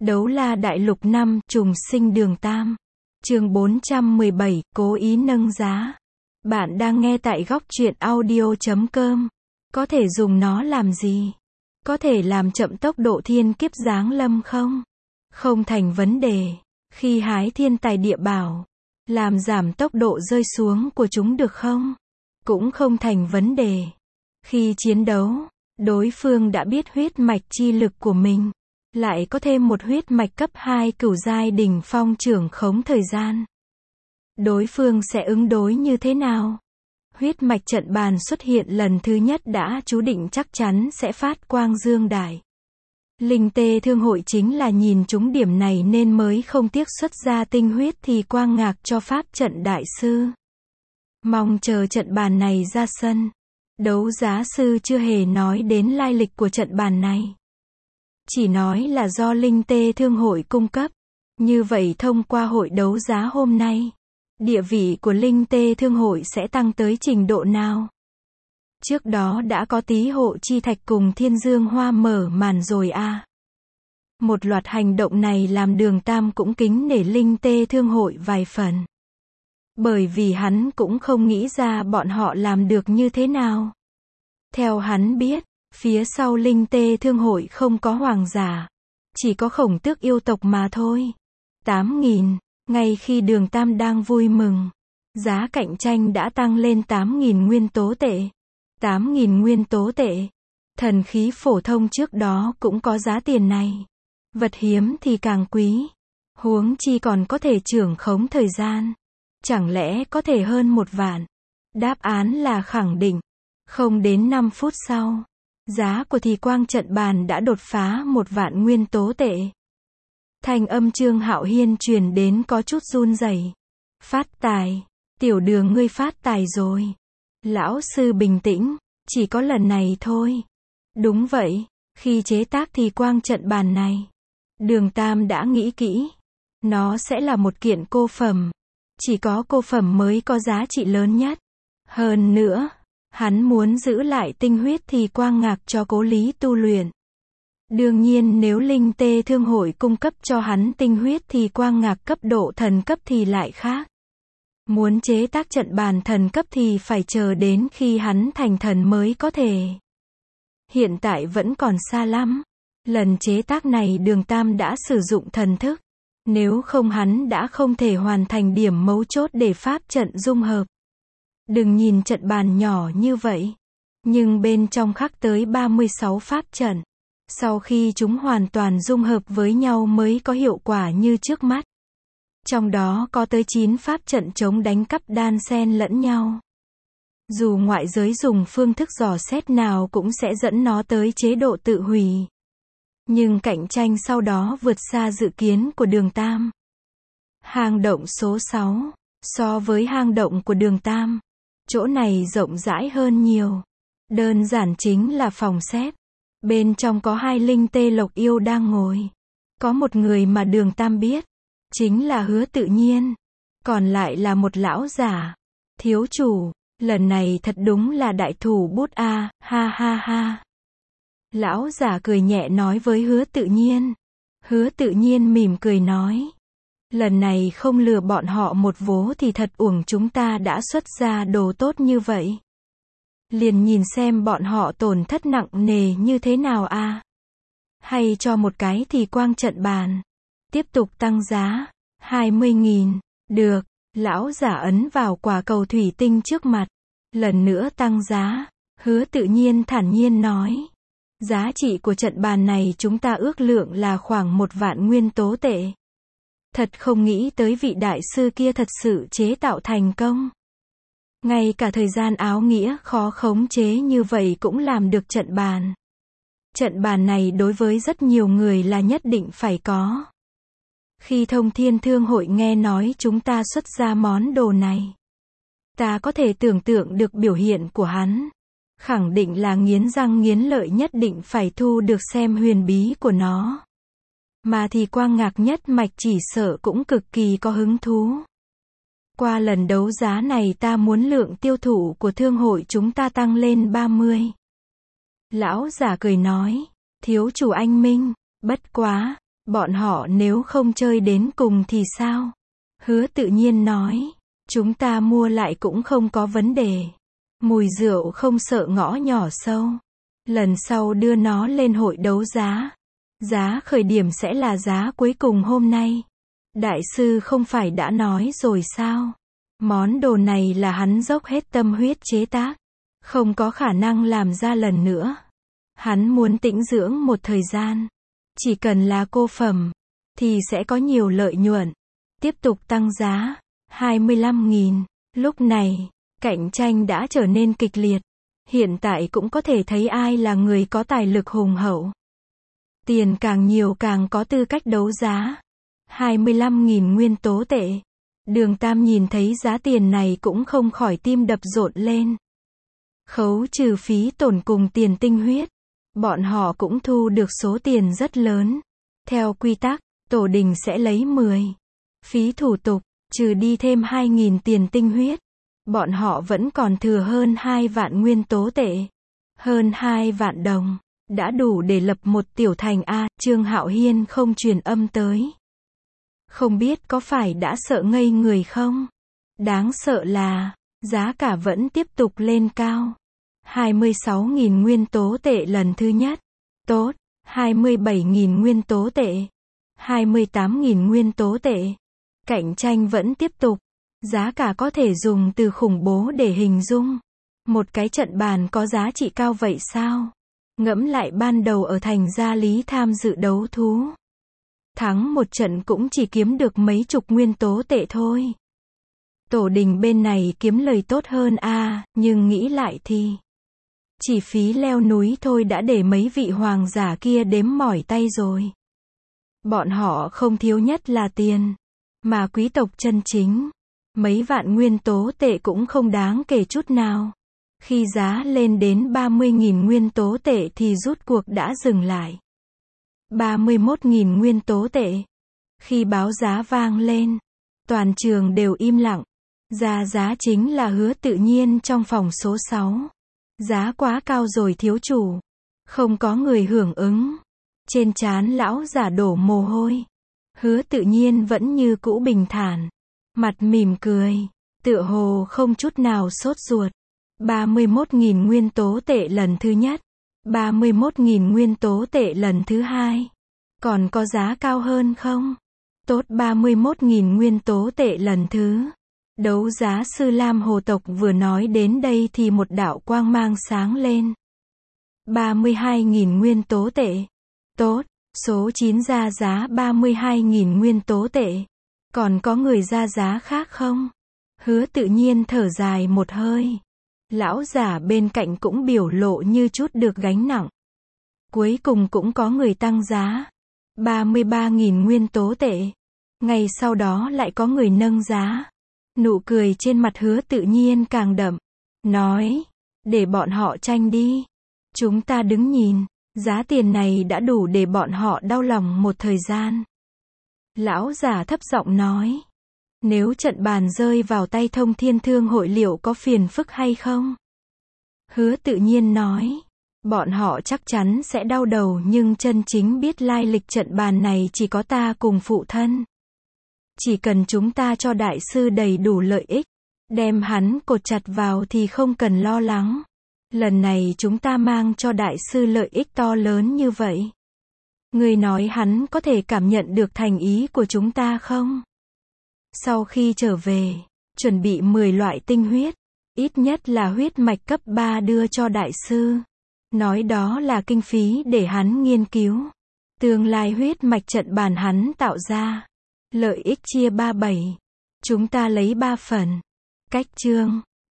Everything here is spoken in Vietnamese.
Đấu la đại lục 5, trùng sinh đường Tam. Chương 417, cố ý nâng giá. Bạn đang nghe tại góc truyện audio.com. Có thể dùng nó làm gì? Có thể làm chậm tốc độ thiên kiếp giáng lâm không? Không thành vấn đề. Khi hái thiên tài địa bảo, làm giảm tốc độ rơi xuống của chúng được không? Cũng không thành vấn đề. Khi chiến đấu, đối phương đã biết huyết mạch chi lực của mình, lại có thêm một huyết mạch cấp 2 cửu giai đỉnh phong trưởng khống thời gian. Đối phương sẽ ứng đối như thế nào? Huyết mạch trận bàn xuất hiện lần thứ nhất đã chú định chắc chắn sẽ phát quang dương đại. Linh tê thương hội chính là nhìn trúng điểm này nên mới không tiếc xuất ra tinh huyết thì quang ngạc cho pháp trận đại sư. Mong chờ trận bàn này ra sân. Đấu giá sư chưa hề nói đến lai lịch của trận bàn này. Chỉ nói là do Linh tê thương hội cung cấp. Như vậy thông qua hội đấu giá hôm nay, địa vị của Linh tê thương hội sẽ tăng tới trình độ nào? Trước đó đã có Tý Hộ Chi Thạch cùng Thiên Dương Hoa mở màn rồi à. Một loạt hành động này làm Đường Tam cũng kính nể Linh tê thương hội vài phần. Bởi vì hắn cũng không nghĩ ra bọn họ làm được như thế nào. Theo hắn biết, phía sau Linh tê thương hội không có hoàng giả, chỉ có Khổng Tước yêu tộc mà thôi. 8.000, ngay khi Đường Tam đang vui mừng, giá cạnh tranh đã tăng lên 8.000 nguyên tố tệ. 8.000 nguyên tố tệ. Thần khí phổ thông trước đó cũng có giá tiền này. Vật hiếm thì càng quý. Huống chi còn có thể trưởng khống thời gian. Chẳng lẽ có thể hơn 1 vạn? Đáp án là khẳng định. Không đến 5 phút sau, giá của thì quang trận bàn đã đột phá 1 vạn nguyên tố tệ. Thanh âm Trương Hạo Hiên truyền đến có chút run rẩy. Phát tài. Tiểu Đường ngươi phát tài rồi. Lão sư bình tĩnh. Chỉ có lần này thôi. Đúng vậy. Khi chế tác thì quang trận bàn này, Đường Tam đã nghĩ kỹ. Nó sẽ là một kiện cô phẩm. Chỉ có cô phẩm mới có giá trị lớn nhất. Hơn nữa, hắn muốn giữ lại tinh huyết thì quang ngạc cho Cố Lý tu luyện. Đương nhiên nếu Linh tê thương hội cung cấp cho hắn tinh huyết thì quang ngạc cấp độ thần cấp thì lại khác. Muốn chế tác trận bàn thần cấp thì phải chờ đến khi hắn thành thần mới có thể. Hiện tại vẫn còn xa lắm. Lần chế tác này Đường Tam đã sử dụng thần thức. Nếu không hắn đã không thể hoàn thành điểm mấu chốt để pháp trận dung hợp. Đừng nhìn trận bàn nhỏ như vậy. Nhưng bên trong khắc tới 36 pháp trận. Sau khi chúng hoàn toàn dung hợp với nhau mới có hiệu quả như trước mắt. Trong đó có tới 9 pháp trận chống đánh cắp đan xen lẫn nhau. Dù ngoại giới dùng phương thức dò xét nào cũng sẽ dẫn nó tới chế độ tự hủy. Nhưng cạnh tranh sau đó vượt xa dự kiến của Đường Tam. Hang động số 6. So với hang động của Đường Tam, chỗ này rộng rãi hơn nhiều. Đơn giản chính là phòng xếp. Bên trong có 2 linh tê lộc yêu đang ngồi. Có một người mà Đường Tam biết. Chính là Hứa Tự Nhiên. Còn lại là một lão giả. Thiếu chủ, lần này thật đúng là đại thủ bút a, ha ha ha. Lão giả cười nhẹ nói với Hứa Tự Nhiên. Hứa Tự Nhiên mỉm cười nói. Lần này không lừa bọn họ một vố thì thật uổng chúng ta đã xuất ra đồ tốt như vậy. Liền nhìn xem bọn họ tổn thất nặng nề như thế nào a. Hay cho một cái thì quang trận bàn. Tiếp tục tăng giá. 20.000. Được. Lão giả ấn vào quả cầu thủy tinh trước mặt. Lần nữa tăng giá. Hứa Tự Nhiên thản nhiên nói. Giá trị của trận bàn này chúng ta ước lượng là khoảng 1 vạn nguyên tố tệ. Thật không nghĩ tới vị đại sư kia thật sự chế tạo thành công. Ngay cả thời gian áo nghĩa khó khống chế như vậy cũng làm được trận bàn. Trận bàn này đối với rất nhiều người là nhất định phải có. Khi Thông Thiên Thương hội nghe nói chúng ta xuất ra món đồ này, ta có thể tưởng tượng được biểu hiện của hắn. Khẳng định là nghiến răng nghiến lợi nhất định phải thu được xem huyền bí của nó. Mà thì quang ngạc nhất mạch chỉ sợ cũng cực kỳ có hứng thú. Qua lần đấu giá này ta muốn lượng tiêu thụ của thương hội chúng ta tăng lên 30. Lão giả cười nói. Thiếu chủ anh minh, bất quá, Bọn họ nếu không chơi đến cùng thì sao? Hứa Tự Nhiên nói, chúng ta mua lại cũng không có vấn đề. Mùi rượu không sợ ngõ nhỏ sâu. Lần sau đưa nó lên hội đấu giá. Giá khởi điểm sẽ là giá cuối cùng hôm nay. Đại sư không phải đã nói rồi sao? Món đồ này là hắn dốc hết tâm huyết chế tác. Không có khả năng làm ra lần nữa. Hắn muốn tĩnh dưỡng một thời gian. Chỉ cần là cô phẩm, thì sẽ có nhiều lợi nhuận. Tiếp tục tăng giá. 25.000. Lúc này, cạnh tranh đã trở nên kịch liệt. Hiện tại cũng có thể thấy ai là người có tài lực hùng hậu. Tiền càng nhiều càng có tư cách đấu giá. 25.000 nguyên tố tệ. Đường Tam nhìn thấy giá tiền này cũng không khỏi tim đập rộn lên. Khấu trừ phí tổn cùng tiền tinh huyết. Bọn họ cũng thu được số tiền rất lớn. Theo quy tắc, tổ đình sẽ lấy 10. Phí thủ tục, trừ đi thêm 2.000 tiền tinh huyết. Bọn họ vẫn còn thừa hơn 2 vạn nguyên tố tệ. Hơn 2 vạn đồng. Đã đủ để lập một tiểu thành A. Trương Hạo Hiên không truyền âm tới. Không biết có phải đã sợ ngây người không? Đáng sợ là, giá cả vẫn tiếp tục lên cao. 26.000 nguyên tố tệ lần thứ nhất. Tốt. 27.000 nguyên tố tệ. 28.000 nguyên tố tệ. Cạnh tranh vẫn tiếp tục. Giá cả có thể dùng từ khủng bố để hình dung. Một cái trận bàn có giá trị cao vậy sao? Ngẫm lại ban đầu ở thành Gia Lý tham dự đấu thú. Thắng một trận cũng chỉ kiếm được mấy chục nguyên tố tệ thôi. Tổ đình bên này kiếm lời tốt hơn nhưng nghĩ lại thì chỉ phí leo núi thôi đã để mấy vị hoàng giả kia đếm mỏi tay rồi. Bọn họ không thiếu nhất là tiền. Mà quý tộc chân chính, mấy vạn nguyên tố tệ cũng không đáng kể chút nào. Khi giá lên đến 30.000 nguyên tố tệ thì rút cuộc đã dừng lại. 31.000 nguyên tố tệ. Khi báo giá vang lên, toàn trường đều im lặng. Ra giá chính là Hứa Tự Nhiên trong phòng số 6. Giá quá cao rồi thiếu chủ. Không có người hưởng ứng. Trên trán lão giả đổ mồ hôi. Hứa Tự Nhiên vẫn như cũ bình thản. Mặt mỉm cười. Tựa hồ không chút nào sốt ruột. 31.000 nguyên tố tệ lần thứ nhất. 31.000 nguyên tố tệ lần thứ hai. Còn có giá cao hơn không? Tốt 31.000 nguyên tố tệ lần thứ. Đấu giá sư Lam Hồ tộc vừa nói đến đây thì một đạo quang mang sáng lên. 32.000 nguyên tố tệ. Tốt, số 9 ra giá 32.000 nguyên tố tệ. Còn có người ra giá khác không? Hứa Tự Nhiên thở dài một hơi. Lão giả bên cạnh cũng biểu lộ như chút được gánh nặng. Cuối cùng cũng có người tăng giá. 33.000 nguyên tố tệ. Ngày sau đó lại có người nâng giá. Nụ cười trên mặt Hứa Tự Nhiên càng đậm. Nói, để bọn họ tranh đi. Chúng ta đứng nhìn. Giá tiền này đã đủ để bọn họ đau lòng một thời gian. Lão giả thấp giọng nói. Nếu trận bàn rơi vào tay Thông Thiên Thương hội liệu có phiền phức hay không? Hứa Tự Nhiên nói. Bọn họ chắc chắn sẽ đau đầu nhưng chân chính biết lai lịch trận bàn này chỉ có ta cùng phụ thân. Chỉ cần chúng ta cho đại sư đầy đủ lợi ích, đem hắn cột chặt vào thì không cần lo lắng. Lần này chúng ta mang cho đại sư lợi ích to lớn như vậy. Người nói hắn có thể cảm nhận được thành ý của chúng ta không? Sau khi trở về, chuẩn bị 10 loại tinh huyết, ít nhất là huyết mạch cấp 3 đưa cho đại sư. Nói đó là kinh phí để hắn nghiên cứu. Tương lai huyết mạch trận bàn hắn tạo ra. Lợi ích chia 37. Chúng ta lấy 3 phần. Cách chương